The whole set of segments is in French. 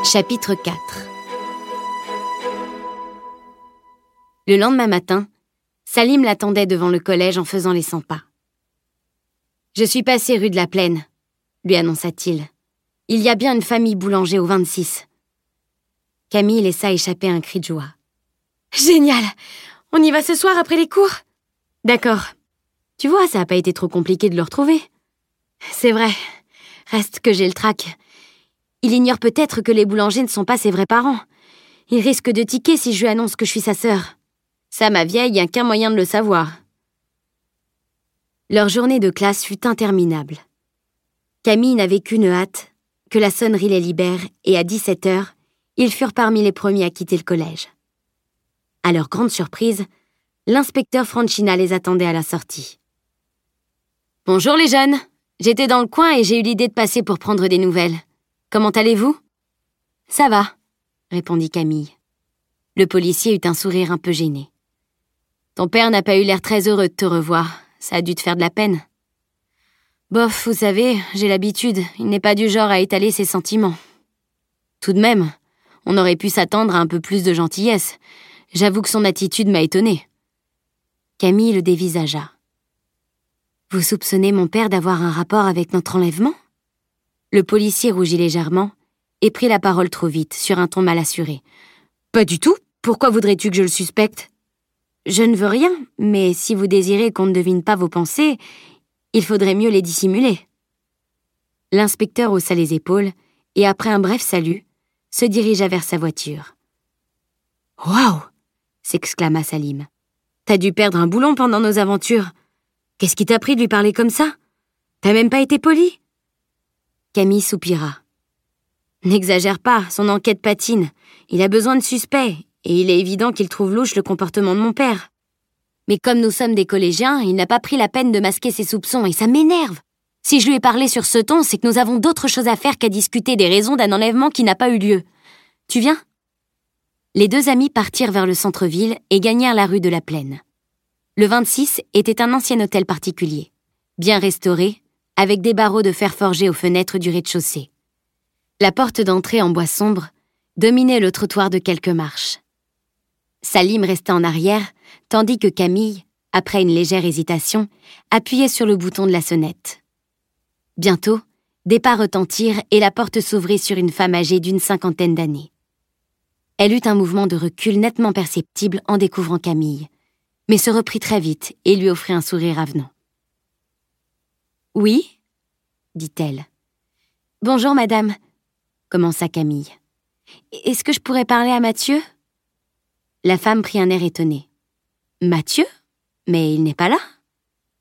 Chapitre 4. Le lendemain matin, Salim l'attendait devant le collège en faisant les 100 pas. « Je suis passé rue de la Plaine », lui annonça-t-il. « Il y a bien une famille boulanger au 26. » Camille laissa échapper un cri de joie. « Génial! On y va ce soir après les cours ?»« D'accord. Tu vois, ça n'a pas été trop compliqué de le retrouver. »« C'est vrai. Reste que j'ai le trac. Il ignore peut-être que les boulangers ne sont pas ses vrais parents. Il risque de tiquer si je lui annonce que je suis sa sœur. Ça, ma vieille, il n'y a qu'un moyen de le savoir. » Leur journée de classe fut interminable. Camille n'avait qu'une hâte, que la sonnerie les libère, et à 17h, ils furent parmi les premiers à quitter le collège. À leur grande surprise, l'inspecteur Franchina les attendait à la sortie. « Bonjour les jeunes, j'étais dans le coin et j'ai eu l'idée de passer pour prendre des nouvelles. Comment allez-vous ?»« Ça va », répondit Camille. Le policier eut un sourire un peu gêné. « Ton père n'a pas eu l'air très heureux de te revoir. Ça a dû te faire de la peine. »« Bof, vous savez, j'ai l'habitude. Il n'est pas du genre à étaler ses sentiments. »« Tout de même, on aurait pu s'attendre à un peu plus de gentillesse. J'avoue que son attitude m'a étonnée. » Camille le dévisagea. « Vous soupçonnez mon père d'avoir un rapport avec notre enlèvement ?» Le policier rougit légèrement et prit la parole trop vite, sur un ton mal assuré. « Pas du tout. Pourquoi voudrais-tu que je le suspecte ? » ?»« Je ne veux rien, mais si vous désirez qu'on ne devine pas vos pensées, il faudrait mieux les dissimuler. » L'inspecteur haussa les épaules et, après un bref salut, se dirigea vers sa voiture. « Waouh !» s'exclama Salim. « T'as dû perdre un boulon pendant nos aventures. Qu'est-ce qui t'a pris de lui parler comme ça ? T'as même pas été poli ?» Camille soupira. « N'exagère pas, son enquête patine. Il a besoin de suspects, et il est évident qu'il trouve louche le comportement de mon père. Mais comme nous sommes des collégiens, il n'a pas pris la peine de masquer ses soupçons, et ça m'énerve. Si je lui ai parlé sur ce ton, c'est que nous avons d'autres choses à faire qu'à discuter des raisons d'un enlèvement qui n'a pas eu lieu. Tu viens ?» Les deux amis partirent vers le centre-ville et gagnèrent la rue de la Plaine. Le 26 était un ancien hôtel particulier, bien restauré, avec des barreaux de fer forgé aux fenêtres du rez-de-chaussée. La porte d'entrée en bois sombre dominait le trottoir de quelques marches. Salim restait en arrière, tandis que Camille, après une légère hésitation, appuyait sur le bouton de la sonnette. Bientôt, des pas retentirent et la porte s'ouvrit sur une femme âgée d'une 50aine d'années. Elle eut un mouvement de recul nettement perceptible en découvrant Camille, mais se reprit très vite et lui offrit un sourire avenant. « Oui ?» dit-elle. « Bonjour, madame », commença Camille. « Est-ce que je pourrais parler à Mathieu ?» La femme prit un air étonné. « Mathieu ? Mais il n'est pas là. »« Ah !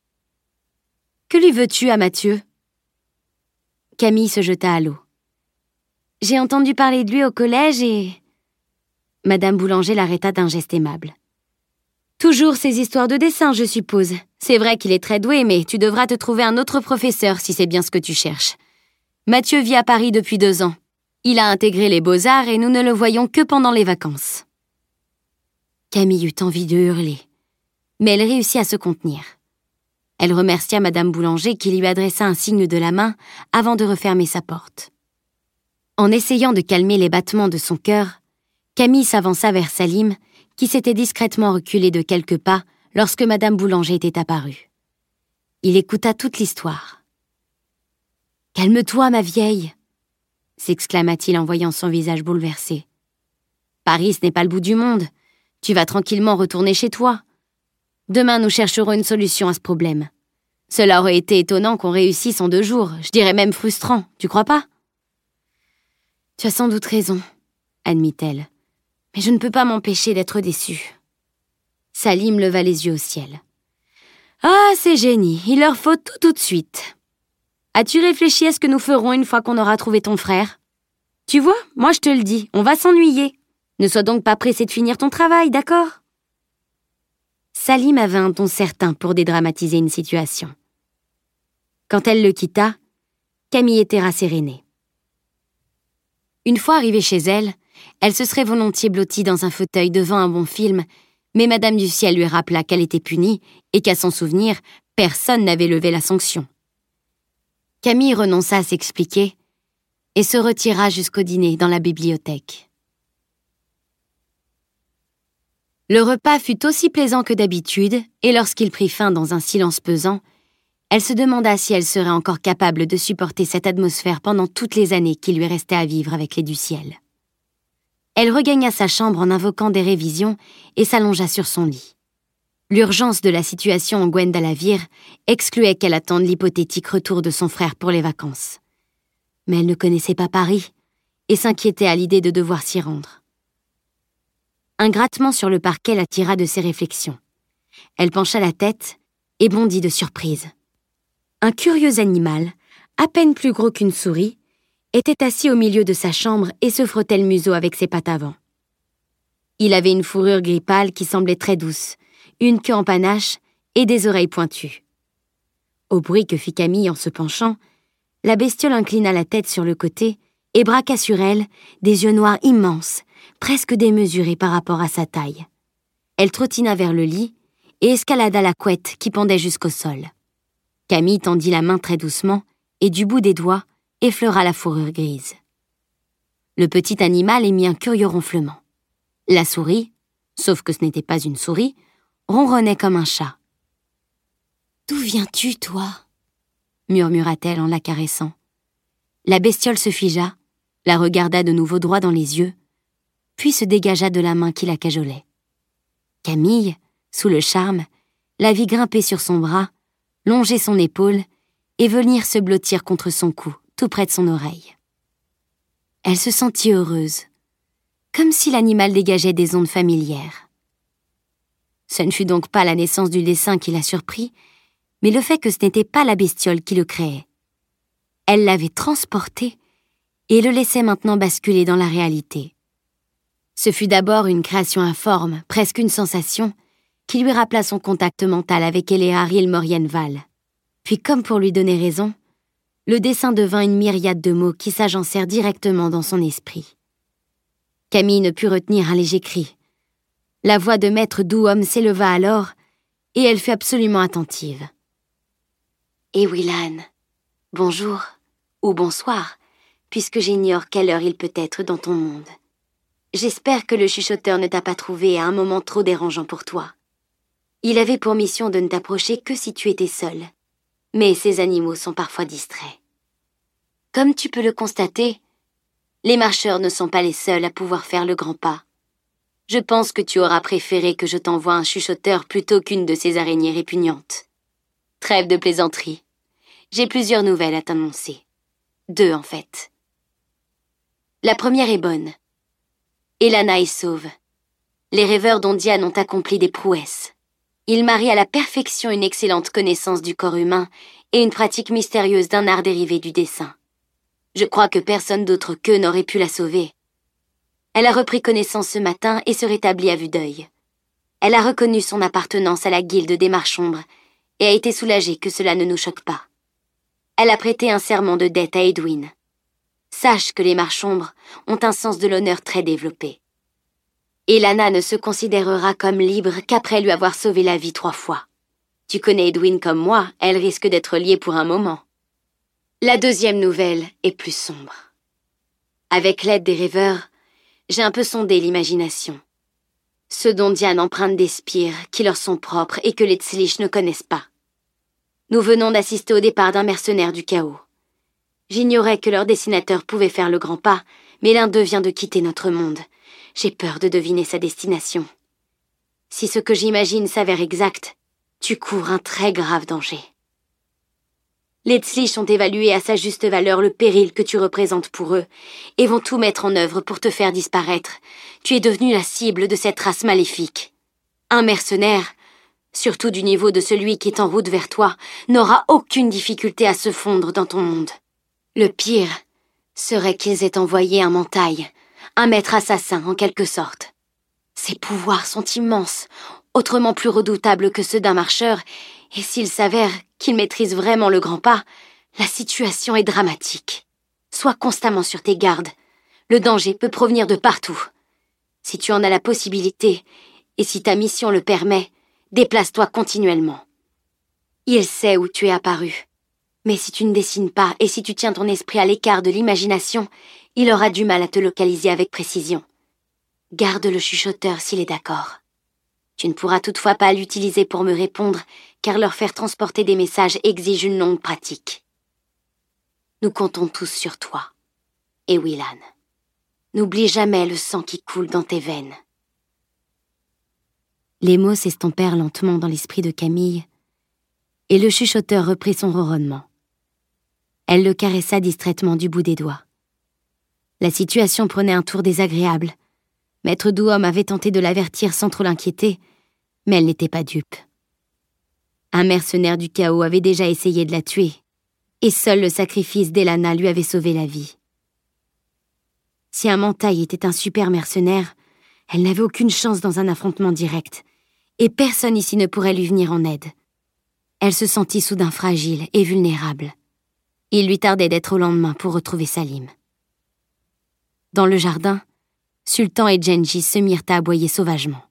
Que lui veux-tu à Mathieu ?» Camille se jeta à l'eau. « J'ai entendu parler de lui au collège et... » Madame Boulanger l'arrêta d'un geste aimable. « Toujours ces histoires de dessin, je suppose. C'est vrai qu'il est très doué, mais tu devras te trouver un autre professeur si c'est bien ce que tu cherches. Mathieu vit à Paris depuis 2 ans. Il a intégré les beaux-arts et nous ne le voyons que pendant les vacances. » Camille eut envie de hurler, mais elle réussit à se contenir. Elle remercia Madame Boulanger qui lui adressa un signe de la main avant de refermer sa porte. En essayant de calmer les battements de son cœur, Camille s'avança vers Salim, qui s'était discrètement reculé de quelques pas lorsque Madame Boulanger était apparue. Il écouta toute l'histoire. « Calme-toi, ma vieille !» s'exclama-t-il en voyant son visage bouleversé. « Paris, ce n'est pas le bout du monde. Tu vas tranquillement retourner chez toi. Demain, nous chercherons une solution à ce problème. Cela aurait été étonnant qu'on réussisse en 2 jours, je dirais même frustrant, tu crois pas ? » « Tu as sans doute raison, » admit-elle. « Mais je ne peux pas m'empêcher d'être déçue. » Salim leva les yeux au ciel. « Ah, ces génies, il leur faut tout de suite. As-tu réfléchi à ce que nous ferons une fois qu'on aura trouvé ton frère ? Tu vois, moi je te le dis, on va s'ennuyer. Ne sois donc pas pressé de finir ton travail, d'accord ? » Salim avait un ton certain pour dédramatiser une situation. Quand elle le quitta, Camille était rassérénée. Une fois arrivée chez elle, elle se serait volontiers blottie dans un fauteuil devant un bon film, mais Madame du Ciel lui rappela qu'elle était punie et qu'à son souvenir, personne n'avait levé la sanction. Camille renonça à s'expliquer, et se retira jusqu'au dîner dans la bibliothèque. Le repas fut aussi plaisant que d'habitude, et lorsqu'il prit fin dans un silence pesant, elle se demanda si elle serait encore capable de supporter cette atmosphère pendant toutes les années qui lui restaient à vivre avec les du ciel. Elle regagna sa chambre en invoquant des révisions et s'allongea sur son lit. L'urgence de la situation en Gwendalavir excluait qu'elle attende l'hypothétique retour de son frère pour les vacances. Mais elle ne connaissait pas Paris et s'inquiétait à l'idée de devoir s'y rendre. Un grattement sur le parquet l'attira de ses réflexions. Elle pencha la tête et bondit de surprise. Un curieux animal, à peine plus gros qu'une souris, était assis au milieu de sa chambre et se frottait le museau avec ses pattes avant. Il avait une fourrure gris pâle qui semblait très douce, une queue en panache et des oreilles pointues. Au bruit que fit Camille en se penchant, la bestiole inclina la tête sur le côté et braqua sur elle des yeux noirs immenses, presque démesurés par rapport à sa taille. Elle trottina vers le lit et escalada la couette qui pendait jusqu'au sol. Camille tendit la main très doucement et du bout des doigts effleura la fourrure grise. Le petit animal émit un curieux ronflement. La souris, sauf que ce n'était pas une souris, ronronnait comme un chat. « D'où viens-tu, toi ?» murmura-t-elle en la caressant. La bestiole se figea, la regarda de nouveau droit dans les yeux, puis se dégagea de la main qui la cajolait. Camille, sous le charme, la vit grimper sur son bras, longer son épaule et venir se blottir contre son cou, tout près de son oreille. Elle se sentit heureuse, comme si l'animal dégageait des ondes familières. Ce ne fut donc pas la naissance du dessin qui la surprit, mais le fait que ce n'était pas la bestiole qui le créait. Elle l'avait transporté et le laissait maintenant basculer dans la réalité. Ce fut d'abord une création informe, presque une sensation, qui lui rappela son contact mental avec Elearil Morienval. Puis, comme pour lui donner raison, le dessin devint une myriade de mots qui s'agencèrent directement dans son esprit. Camille ne put retenir un léger cri. La voix de maître Douhomme s'éleva alors, et elle fut absolument attentive. « Willan, bonjour, ou bonsoir, puisque j'ignore quelle heure il peut être dans ton monde. J'espère que le chuchoteur ne t'a pas trouvé à un moment trop dérangeant pour toi. Il avait pour mission de ne t'approcher que si tu étais seul, mais ces animaux sont parfois distraits. Comme tu peux le constater, les marcheurs ne sont pas les seuls à pouvoir faire le grand pas. Je pense que tu auras préféré que je t'envoie un chuchoteur plutôt qu'une de ces araignées répugnantes. Trêve de plaisanterie. J'ai plusieurs nouvelles à t'annoncer. 2 en fait. La première est bonne. Elana est sauve. Les rêveurs d'Ondiane ont accompli des prouesses. Ils marient à la perfection une excellente connaissance du corps humain et une pratique mystérieuse d'un art dérivé du dessin. Je crois que personne d'autre qu'eux n'aurait pu la sauver. Elle a repris connaissance ce matin et se rétablit à vue d'œil. Elle a reconnu son appartenance à la guilde des Marchombres et a été soulagée que cela ne nous choque pas. Elle a prêté un serment de dette à Edwin. Sache que les Marchombres ont un sens de l'honneur très développé. Elana ne se considérera comme libre qu'après lui avoir sauvé la vie 3 fois. Tu connais Edwin comme moi, elle risque d'être liée pour un moment. La deuxième nouvelle est plus sombre. Avec l'aide des rêveurs, j'ai un peu sondé l'imagination. Ceux dont Diane emprunte des spires qui leur sont propres et que les Tzlich ne connaissent pas. Nous venons d'assister au départ d'un mercenaire du chaos. J'ignorais que leur dessinateur pouvait faire le grand pas, mais l'un d'eux vient de quitter notre monde. J'ai peur de deviner sa destination. Si ce que j'imagine s'avère exact, tu cours un très grave danger. Les Tzlich ont évalué à sa juste valeur le péril que tu représentes pour eux et vont tout mettre en œuvre pour te faire disparaître. Tu es devenu la cible de cette race maléfique. Un mercenaire, surtout du niveau de celui qui est en route vers toi, n'aura aucune difficulté à se fondre dans ton monde. Le pire serait qu'ils aient envoyé un mentaille, un maître assassin en quelque sorte. Ses pouvoirs sont immenses, autrement plus redoutables que ceux d'un marcheur, et s'il s'avère qu'il maîtrise vraiment le grand pas, la situation est dramatique. Sois constamment sur tes gardes. Le danger peut provenir de partout. Si tu en as la possibilité, et si ta mission le permet, déplace-toi continuellement. Il sait où tu es apparu. Mais si tu ne dessines pas et si tu tiens ton esprit à l'écart de l'imagination, il aura du mal à te localiser avec précision. Garde le chuchoteur s'il est d'accord. Tu ne pourras toutefois pas l'utiliser pour me répondre, car leur faire transporter des messages exige une longue pratique. Nous comptons tous sur toi. Et Willan, n'oublie jamais le sang qui coule dans tes veines. Les mots s'estompèrent lentement dans l'esprit de Camille, et le chuchoteur reprit son ronronnement. Elle le caressa distraitement du bout des doigts. La situation prenait un tour désagréable. Maître Douhomme avait tenté de l'avertir sans trop l'inquiéter, mais elle n'était pas dupe. Un mercenaire du chaos avait déjà essayé de la tuer, et seul le sacrifice d'Elana lui avait sauvé la vie. Si un Mantaï était un super mercenaire, elle n'avait aucune chance dans un affrontement direct, et personne ici ne pourrait lui venir en aide. Elle se sentit soudain fragile et vulnérable. Il lui tardait d'être au lendemain pour retrouver Salim. Dans le jardin, Sultan et Genji se mirent à aboyer sauvagement.